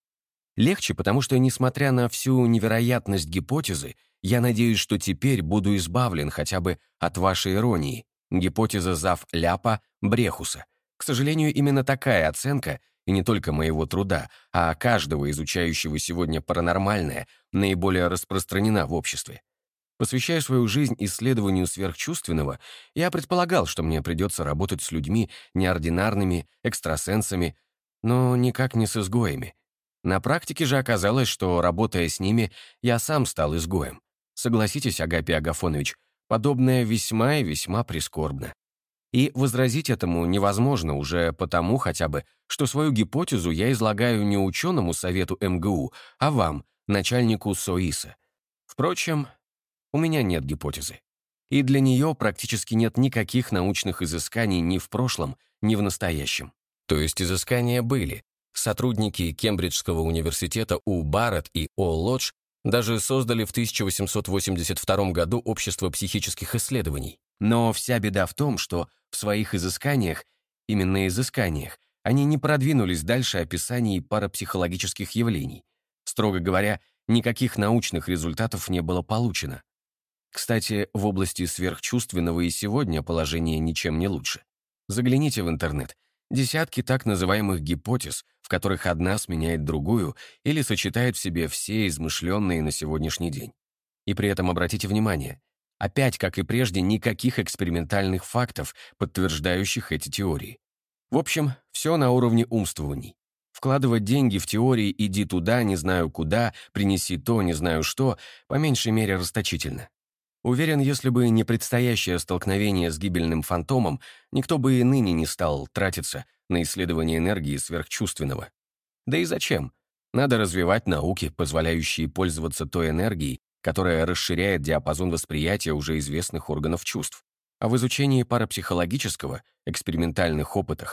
Легче, потому что, несмотря на всю невероятность гипотезы, я надеюсь, что теперь буду избавлен хотя бы от вашей иронии. Гипотеза зав. Ляпа Брехуса. К сожалению, именно такая оценка, и не только моего труда, а каждого изучающего сегодня паранормальное, наиболее распространена в обществе. Посвящая свою жизнь исследованию сверхчувственного, я предполагал, что мне придется работать с людьми неординарными, экстрасенсами, но никак не с изгоями. На практике же оказалось, что, работая с ними, я сам стал изгоем. Согласитесь, Агапий Агафонович, подобное весьма и весьма прискорбно. И возразить этому невозможно уже потому хотя бы, что свою гипотезу я излагаю не ученому совету МГУ, а вам, начальнику СОИСа. Впрочем, у меня нет гипотезы. И для нее практически нет никаких научных изысканий ни в прошлом, ни в настоящем. То есть изыскания были. Сотрудники Кембриджского университета У. Барретт и О. Лодж даже создали в 1882 году Общество психических исследований. Но вся беда в том, что в своих изысканиях, именно изысканиях, они не продвинулись дальше описаний парапсихологических явлений. Строго говоря, никаких научных результатов не было получено. Кстати, в области сверхчувственного и сегодня положение ничем не лучше. Загляните в интернет. Десятки так называемых гипотез, в которых одна сменяет другую или сочетает в себе все измышленные на сегодняшний день. И при этом обратите внимание, опять, как и прежде, никаких экспериментальных фактов, подтверждающих эти теории. В общем, все на уровне умствований. Вкладывать деньги в теории «иди туда, не знаю куда, принеси то, не знаю что» по меньшей мере расточительно. Уверен, если бы не предстоящее столкновение с гибельным фантомом, никто бы и ныне не стал тратиться на исследование энергии сверхчувственного. Да и зачем? Надо развивать науки, позволяющие пользоваться той энергией, которая расширяет диапазон восприятия уже известных органов чувств. А в изучении парапсихологического, экспериментальных опытах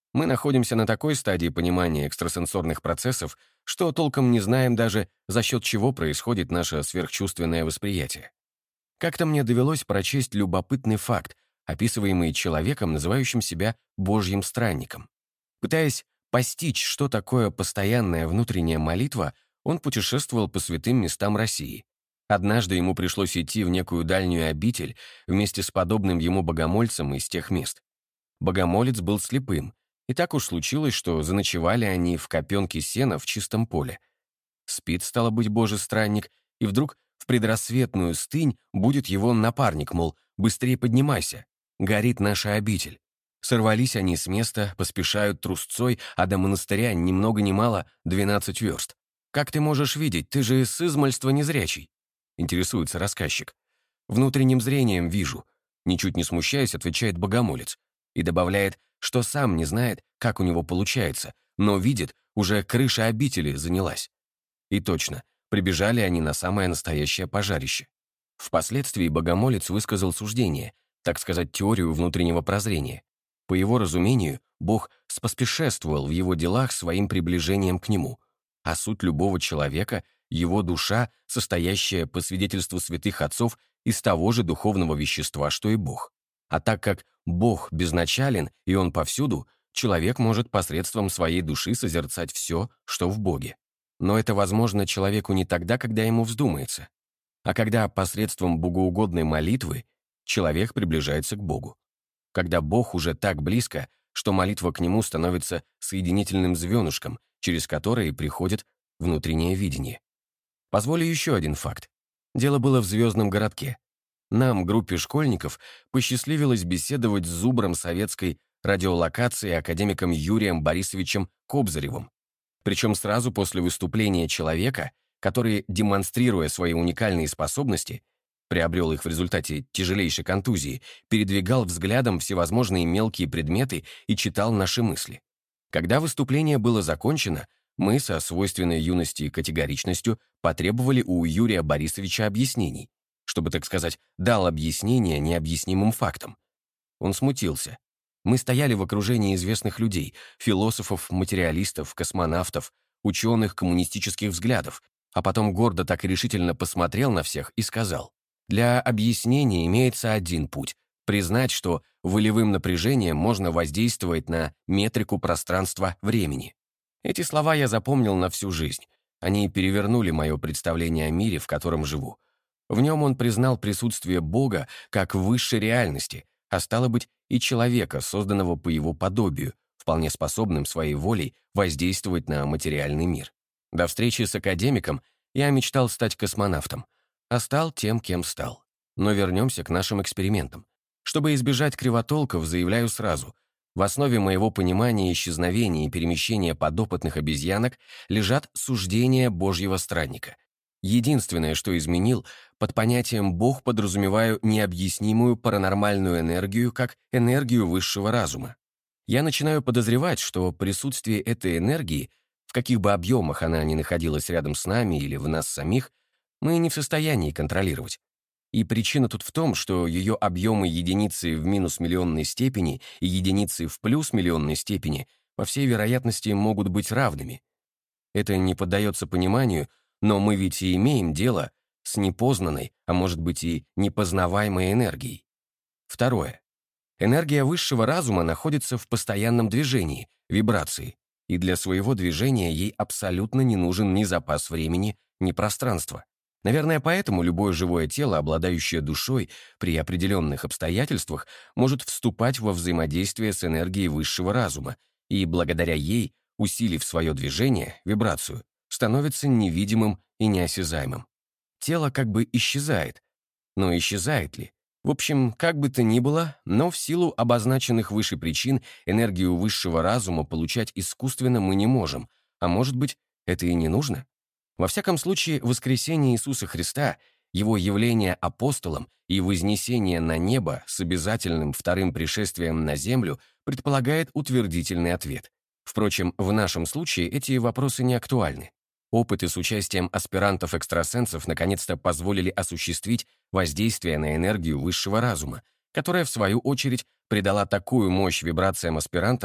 Мы находимся на такой стадии понимания экстрасенсорных процессов, что толком не знаем даже, за счет чего происходит наше сверхчувственное восприятие. Как-то мне довелось прочесть любопытный факт, описываемый человеком, называющим себя Божьим странником. Пытаясь постичь, что такое постоянная внутренняя молитва, он путешествовал по святым местам России. Однажды ему пришлось идти в некую дальнюю обитель вместе с подобным ему богомольцем из тех мест. Богомолец был слепым, и так уж случилось, что заночевали они в копенке сена в чистом поле. Спит, стало быть, Божий странник, и вдруг в предрассветную стынь будет его напарник, мол, быстрее поднимайся, горит наша обитель. Сорвались они с места, поспешают трусцой, а до монастыря ни много ни мало 12 верст. «Как ты можешь видеть? Ты же с измальства незрячий», — интересуется рассказчик. «Внутренним зрением вижу», — ничуть не смущаясь, отвечает богомолец, и добавляет, что сам не знает, как у него получается, но видит, уже крыша обители занялась. И точно, прибежали они на самое настоящее пожарище. Впоследствии богомолец высказал суждение, так сказать, теорию внутреннего прозрения. По его разумению, Бог споспешествовал в его делах своим приближением к нему, а суть любого человека — его душа, состоящая, по свидетельству святых отцов, из того же духовного вещества, что и Бог. А так как Бог безначален и Он повсюду, человек может посредством своей души созерцать все, что в Боге. Но это возможно человеку не тогда, когда ему вздумается, а когда посредством богоугодной молитвы человек приближается к Богу. Когда Бог уже так близко, что молитва к Нему становится соединительным звенушком, через которое приходит внутреннее видение. Позволю еще один факт. Дело было в звездном городке. Нам, группе школьников, посчастливилось беседовать с зубром советской радиолокации академиком Юрием Борисовичем Кобзаревым. Причем сразу после выступления человека, который, демонстрируя свои уникальные способности, приобрел их в результате тяжелейшей контузии, передвигал взглядом всевозможные мелкие предметы и читал наши мысли. Когда выступление было закончено, мы со свойственной юности категоричностью потребовали у Юрия Борисовича объяснений, чтобы, так сказать, дал объяснение необъяснимым фактам. Он смутился. Мы стояли в окружении известных людей, философов, материалистов, космонавтов, ученых коммунистических взглядов, а потом гордо так и решительно посмотрел на всех и сказал: «Для объяснения имеется один путь — признать, что волевым напряжением можно воздействовать на метрику пространства-времени». Эти слова я запомнил на всю жизнь. Они перевернули мое представление о мире, в котором живу. В нем он признал присутствие Бога как высшей реальности, а стало быть, и человека, созданного по его подобию, вполне способным своей волей воздействовать на материальный мир. До встречи с академиком я мечтал стать космонавтом, а стал тем, кем стал. Но вернемся к нашим экспериментам. Чтобы избежать кривотолков, заявляю сразу, в основе моего понимания исчезновения и перемещения подопытных обезьянок лежат суждения Божьего странника. Единственное, что изменил, под понятием «Бог» подразумеваю необъяснимую паранормальную энергию как энергию высшего разума. Я начинаю подозревать, что присутствие этой энергии, в каких бы объемах она ни находилась рядом с нами или в нас самих, мы не в состоянии контролировать. И причина тут в том, что ее объемы единицы в минус миллионной степени и единицы в плюс миллионной степени по всей вероятности могут быть равными. Это не поддается пониманию, но мы ведь и имеем дело с непознанной, а может быть и непознаваемой энергией. Второе. Энергия высшего разума находится в постоянном движении, вибрации, и для своего движения ей абсолютно не нужен ни запас времени, ни пространства. Наверное, поэтому любое живое тело, обладающее душой, при определенных обстоятельствах может вступать во взаимодействие с энергией высшего разума и, благодаря ей, усилив свое движение, вибрацию, становится невидимым и неосязаемым. Тело как бы исчезает. Но исчезает ли? В общем, как бы то ни было, но в силу обозначенных выше причин энергию высшего разума получать искусственно мы не можем, а может быть, это и не нужно? Во всяком случае, воскресение Иисуса Христа, Его явление апостолам и вознесение на небо с обязательным вторым пришествием на землю предполагает утвердительный ответ. Впрочем, в нашем случае эти вопросы не актуальны. Опыты с участием аспирантов-экстрасенсов наконец-то позволили осуществить воздействие на энергию высшего разума, которая, в свою очередь, придала такую мощь вибрациям аспирантов,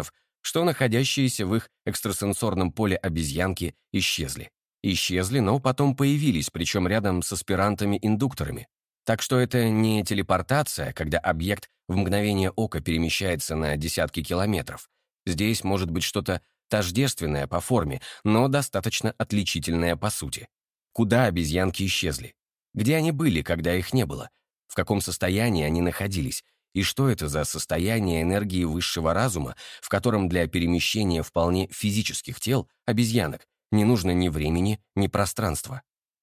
что находящиеся в их экстрасенсорном поле обезьянки исчезли. Исчезли, но потом появились, причем рядом с аспирантами-индукторами. Так что это не телепортация, когда объект в мгновение ока перемещается на десятки километров. Здесь может быть что-то тождественное по форме, но достаточно отличительное по сути. Куда обезьянки исчезли? Где они были, когда их не было? В каком состоянии они находились? И что это за состояние энергии высшего разума, в котором для перемещения вполне физических тел, обезьянок, не нужно ни времени, ни пространства?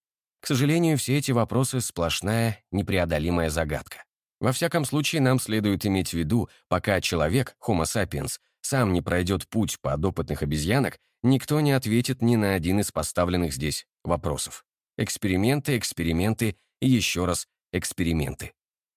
К сожалению, все эти вопросы — сплошная, непреодолимая загадка. Во всяком случае, нам следует иметь в виду, пока человек, Homo sapiens, сам не пройдет путь подопытных обезьянок, никто не ответит ни на один из поставленных здесь вопросов. Эксперименты, эксперименты и еще раз эксперименты.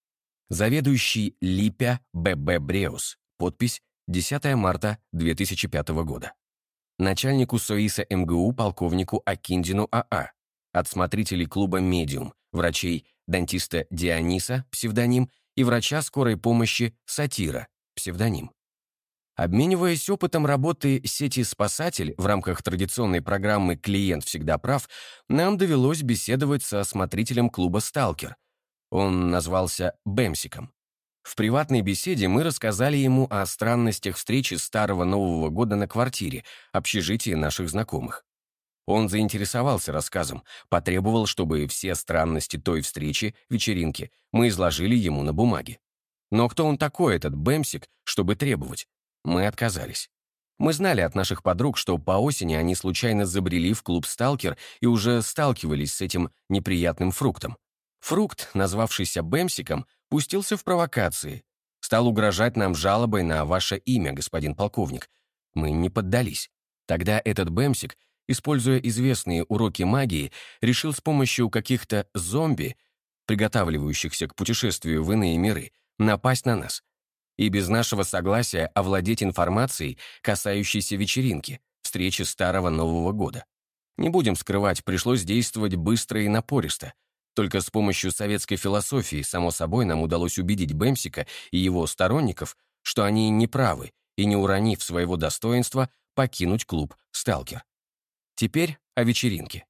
Заведующий Липя Б.Б. Бреус. Подпись 10 марта 2005 года. Начальнику СОИСа МГУ полковнику Акиндину А.А. От смотрителей клуба «Медиум», врачей дантиста Диониса, псевдоним, и врача скорой помощи Сатира, псевдоним. Обмениваясь опытом работы сети «Спасатель» в рамках традиционной программы «Клиент всегда прав», нам довелось беседовать со смотрителем клуба «Сталкер». Он назвался Бэмсиком. В приватной беседе мы рассказали ему о странностях встречи Старого Нового года на квартире, общежитии наших знакомых. Он заинтересовался рассказом, потребовал, чтобы все странности той встречи, вечеринки, мы изложили ему на бумаге. Но кто он такой, этот Бэмсик, чтобы требовать? Мы отказались. Мы знали от наших подруг, что по осени они случайно забрели в клуб «Сталкер» и уже сталкивались с этим неприятным фруктом. Фрукт, назвавшийся Бэмсиком, пустился в провокации. Стал угрожать нам жалобой на ваше имя, господин полковник. Мы не поддались. Тогда этот Бэмсик, используя известные уроки магии, решил с помощью каких-то зомби, приготавливающихся к путешествию в иные миры, напасть на нас. И без нашего согласия овладеть информацией, касающейся вечеринки, встречи Старого Нового года. Не будем скрывать, пришлось действовать быстро и напористо. Только с помощью советской философии, само собой, нам удалось убедить Бэмсика и его сторонников, что они не правы и, не уронив своего достоинства, покинуть клуб «Сталкер». Теперь о вечеринке.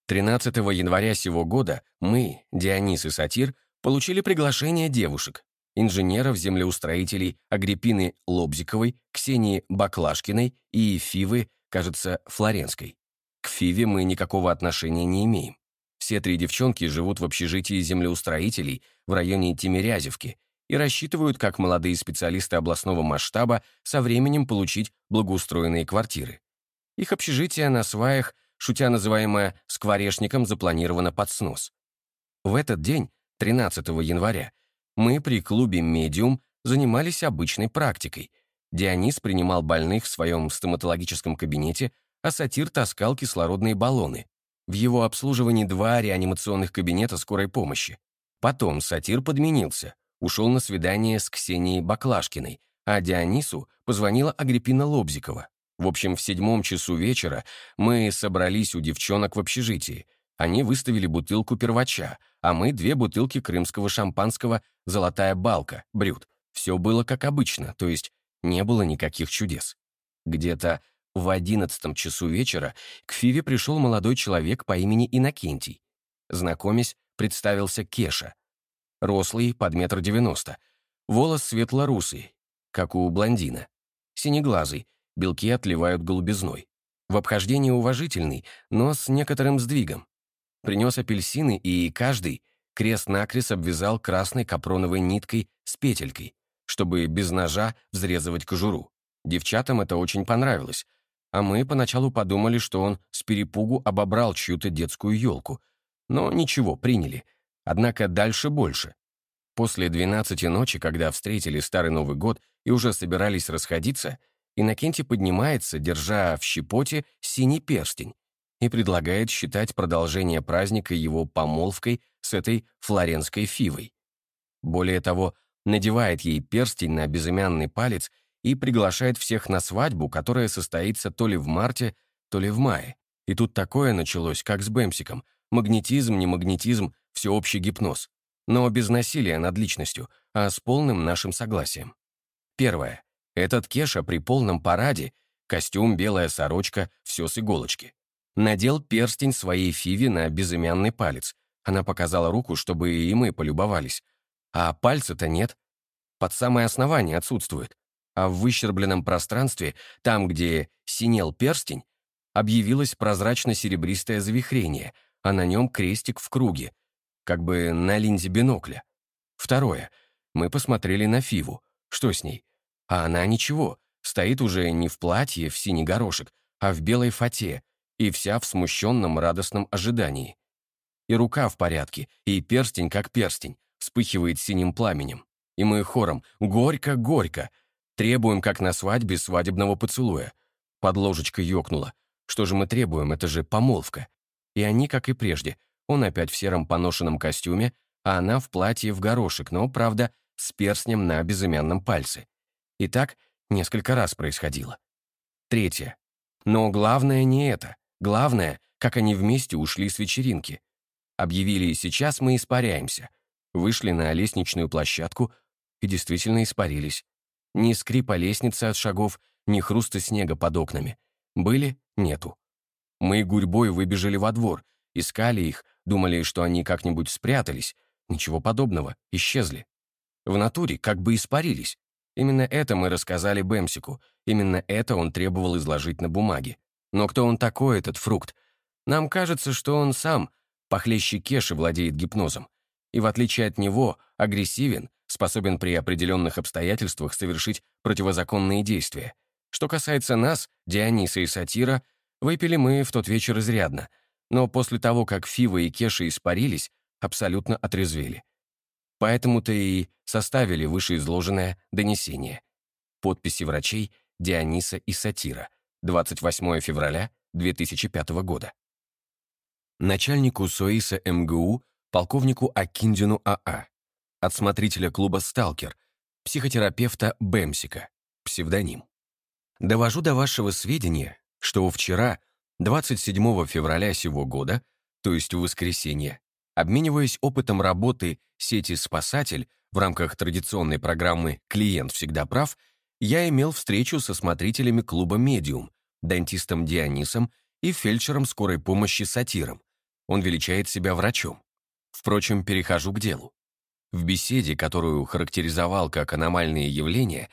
13 января сего года мы, Дионис и Сатир, получили приглашение девушек, инженеров-землеустроителей Агриппины Лобзиковой, Ксении Баклашкиной и Фивы, кажется, Флоренской. К Фиве мы никакого отношения не имеем. Все три девчонки живут в общежитии землеустроителей в районе Тимирязевки и рассчитывают, как молодые специалисты областного масштаба, со временем получить благоустроенные квартиры. Их общежитие на сваях, шутя называемое «скворечником», запланировано под снос. В этот день, 13 января, мы при клубе «Медиум» занимались обычной практикой. Дионис принимал больных в своем стоматологическом кабинете, а Сатир таскал кислородные баллоны. В его обслуживании 2 реанимационных кабинета скорой помощи. Потом Сатир подменился, ушел на свидание с Ксенией Баклашкиной, а Дионису позвонила Агриппина Лобзикова. В общем, в 7 часу вечера мы собрались у девчонок в общежитии. Они выставили бутылку первача, а мы 2 бутылки крымского шампанского «Золотая балка», брют. Все было как обычно, то есть не было никаких чудес. Где-то в 11 часу вечера к Фиве пришел молодой человек по имени Иннокентий. Знакомясь, представился Кеша. Рослый, под 1,90 м. Волос светло-русый, как у блондина. Синеглазый, белки отливают голубизной. В обхождении уважительный, но с некоторым сдвигом. Принес апельсины и каждый крест-накрест обвязал красной капроновой ниткой с петелькой, чтобы без ножа взрезывать кожуру. Девчатам это очень понравилось, а мы поначалу подумали, что он с перепугу обобрал чью-то детскую елку. Но ничего, приняли. Однако дальше больше. После 12 ночи, когда встретили Старый Новый год и уже собирались расходиться, Иннокентий поднимается, держа в щепоте синий перстень, и предлагает считать продолжение праздника его помолвкой с этой флоренской Фивой. Более того, надевает ей перстень на безымянный палец и приглашает всех на свадьбу, которая состоится то ли в марте, то ли в мае. И тут такое началось, как с Бэмсиком. Магнетизм, не магнетизм, всеобщий гипноз. Но без насилия над личностью, а с полным нашим согласием. Первое. Этот Кеша при полном параде, костюм, белая сорочка, все с иголочки. Надел перстень своей Фиве на безымянный палец. Она показала руку, чтобы и мы полюбовались. А пальца-то нет. Под самое основание отсутствует. А в выщербленном пространстве, там, где синел перстень, объявилось прозрачно-серебристое завихрение, а на нем крестик в круге, как бы на линзе бинокля. Второе. Мы посмотрели на Фиву. Что с ней? А она ничего. Стоит уже не в платье в синий горошек, а в белой фате, и вся в смущенном радостном ожидании. И рука в порядке, и перстень как перстень, вспыхивает синим пламенем. И мы хором «Горько, горько!» требуем, как на свадьбе, свадебного поцелуя. Под ложечкой ёкнуло. Что же мы требуем? Это же помолвка. И они, как и прежде. Он опять в сером поношенном костюме, а она в платье в горошек, но, правда, с перстнем на безымянном пальце. И так несколько раз происходило. Третье. Но главное не это. Главное, как они вместе ушли с вечеринки. Объявили «сейчас мы испаряемся». Вышли на лестничную площадку и действительно испарились. Ни скрипа лестницы от шагов, ни хруста снега под окнами. Были — нету. Мы гурьбой выбежали во двор, искали их, думали, что они как-нибудь спрятались. Ничего подобного, исчезли. В натуре как бы испарились. Именно это мы рассказали Бэмсику, именно это он требовал изложить на бумаге. Но кто он такой, этот фрукт? Нам кажется, что он сам, похлеще Кеши, владеет гипнозом. И в отличие от него, агрессивен, способен при определенных обстоятельствах совершить противозаконные действия. Что касается нас, Диониса и Сатира, выпили мы в тот вечер изрядно, но после того, как Фива и Кеша испарились, абсолютно отрезвели. Поэтому-то и составили вышеизложенное донесение. Подписи врачей Диониса и Сатира. 28 февраля 2005 года. Начальнику СОИСа МГУ, полковнику Акиндину А.А., от смотрителя клуба «Сталкер», психотерапевта Бэмсика, псевдоним. Довожу до вашего сведения, что вчера, 27 февраля сего года, то есть в воскресенье, обмениваясь опытом работы сети «Спасатель» в рамках традиционной программы «Клиент всегда прав», я имел встречу со смотрителями клуба «Медиум», дантистом Дионисом и фельдшером скорой помощи Сатиром. Он величает себя врачом. Впрочем, перехожу к делу. В беседе, которую характеризовал как аномальные явления,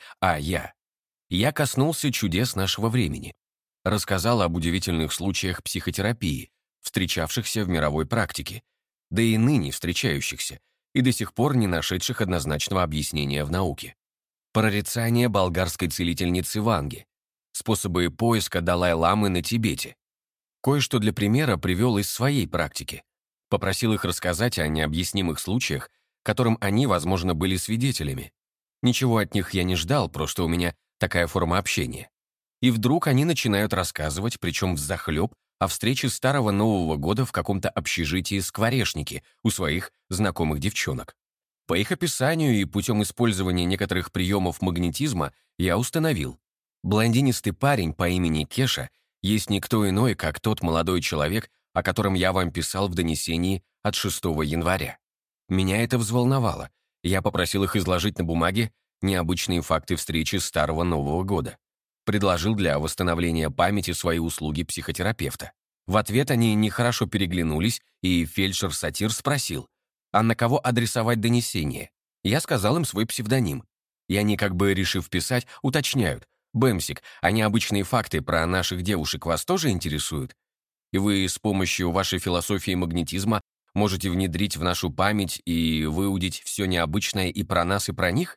я коснулся чудес нашего времени. Рассказал об удивительных случаях психотерапии, встречавшихся в мировой практике, да и ныне встречающихся, и до сих пор не нашедших однозначного объяснения в науке. Прорицание болгарской целительницы Ванги, способы поиска Далай-ламы на Тибете. Кое-что для примера привел из своей практики. Попросил их рассказать о необъяснимых случаях, которым они, возможно, были свидетелями. Ничего от них я не ждал, просто у меня такая форма общения. И вдруг они начинают рассказывать, причем взахлеб, о встрече Старого Нового года в каком-то общежитии Скворечники у своих знакомых девчонок. По их описанию и путем использования некоторых приемов магнетизма я установил. Блондинистый парень по имени Кеша есть никто иной, как тот молодой человек, о котором я вам писал в донесении от 6 января. Меня это взволновало. Я попросил их изложить на бумаге необычные факты встречи Старого Нового года. Предложил для восстановления памяти свои услуги психотерапевта. В ответ они нехорошо переглянулись, и фельдшер-сатир спросил, а на кого адресовать донесение? Я сказал им свой псевдоним. И они, как бы решив писать, уточняют, «Бэмсик, а необычные факты про наших девушек вас тоже интересуют? И вы с помощью вашей философии магнетизма можете внедрить в нашу память и выудить все необычное и про нас, и про них?»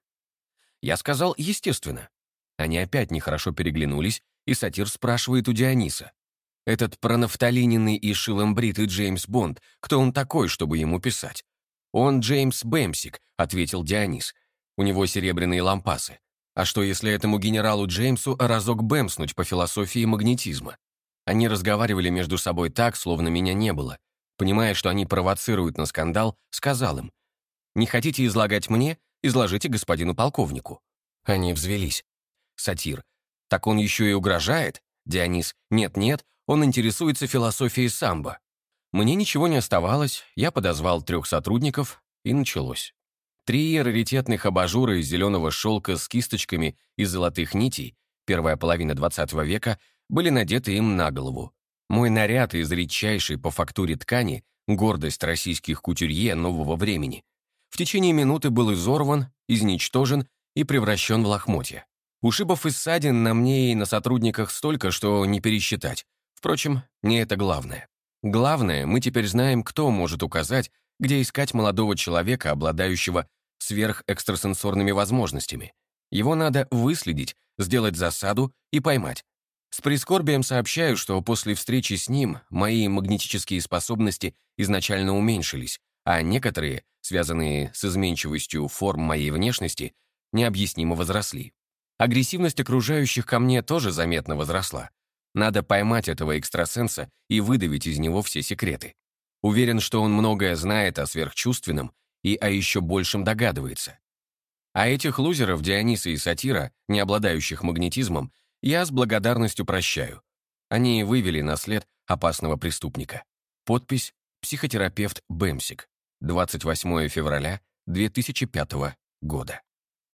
Я сказал, естественно. Они опять нехорошо переглянулись, и сатир спрашивает у Диониса. «Этот пронафталиненный и шиломбритый Джеймс Бонд, кто он такой, чтобы ему писать?» «Он Джеймс Бэмсик», — ответил Дионис. «У него серебряные лампасы. А что, если этому генералу Джеймсу разок бэмснуть по философии магнетизма?» Они разговаривали между собой так, словно меня не было. Понимая, что они провоцируют на скандал, сказал им, «Не хотите излагать мне? Изложите господину полковнику». Они взвелись. Сатир. «Так он еще и угрожает?» Дионис. «Нет-нет, он интересуется философией самбо». Мне ничего не оставалось, я подозвал 3 сотрудников, и началось. 3 раритетных абажура из зеленого шелка с кисточками из золотых нитей, первая половина XX века, были надеты им на голову. Мой наряд из редчайшей по фактуре ткани, гордость российских кутюрье нового времени, в течение минуты был изорван, изничтожен и превращен в лохмотья. Ушибов и ссадин на мне и на сотрудниках столько, что не пересчитать. Впрочем, не это главное. Главное, мы теперь знаем, кто может указать, где искать молодого человека, обладающего сверхэкстрасенсорными возможностями. Его надо выследить, сделать засаду и поймать. С прискорбием сообщаю, что после встречи с ним мои магнетические способности изначально уменьшились, а некоторые, связанные с изменчивостью форм моей внешности, необъяснимо возросли. Агрессивность окружающих ко мне тоже заметно возросла. Надо поймать этого экстрасенса и выдавить из него все секреты. Уверен, что он многое знает о сверхчувственном и о еще большем догадывается. А этих лузеров Диониса и Сатира, не обладающих магнетизмом, я с благодарностью прощаю. Они вывели на след опасного преступника. Подпись «Психотерапевт Бэмсик», 28 февраля 2005 года.